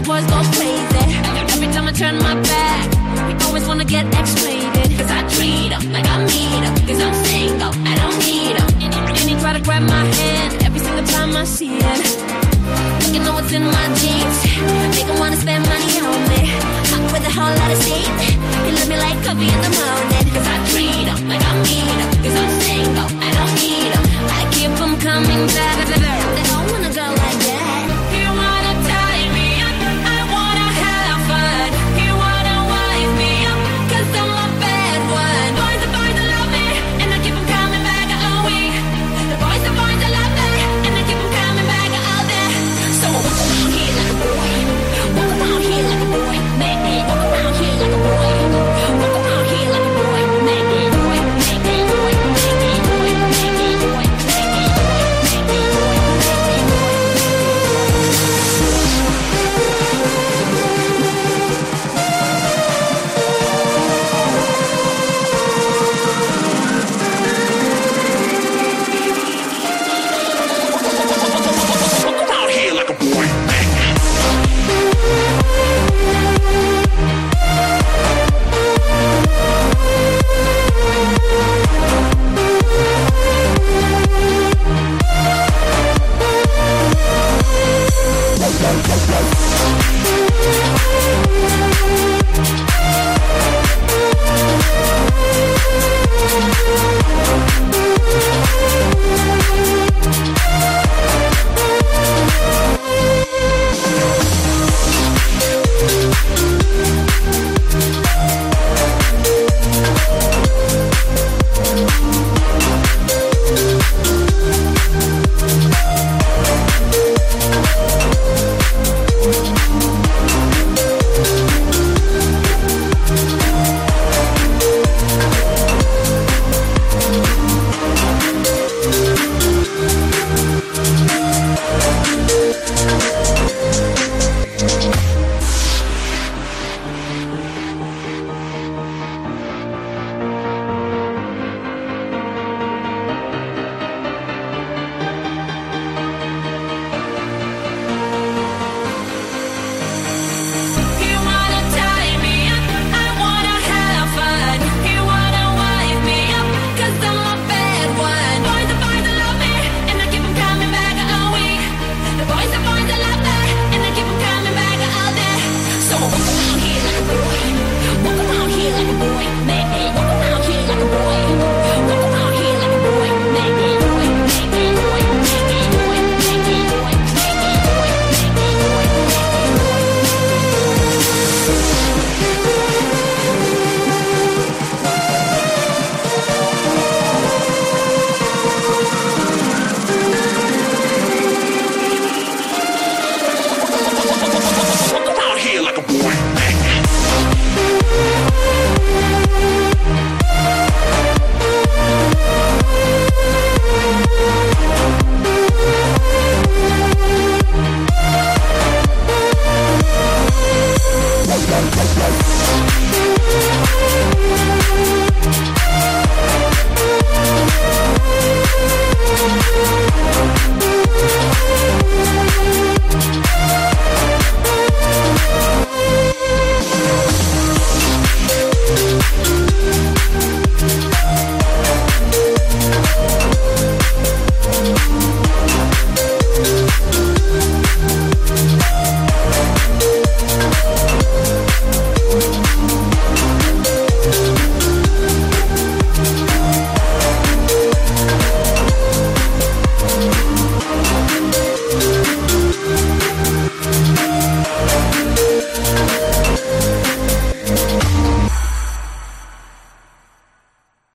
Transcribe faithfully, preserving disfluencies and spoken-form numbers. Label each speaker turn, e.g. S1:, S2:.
S1: the boys go crazy. Every time I turn my back, we always wanna get X-rated. Cause I treat them like I need them. Cause I'm single, I don't need them. And he try to grab my hand every single time I see it. Look, you know what's in my jeans. Make him wanna spend money on me. Hot with a whole lot of steam. You love me like coffee in the morning.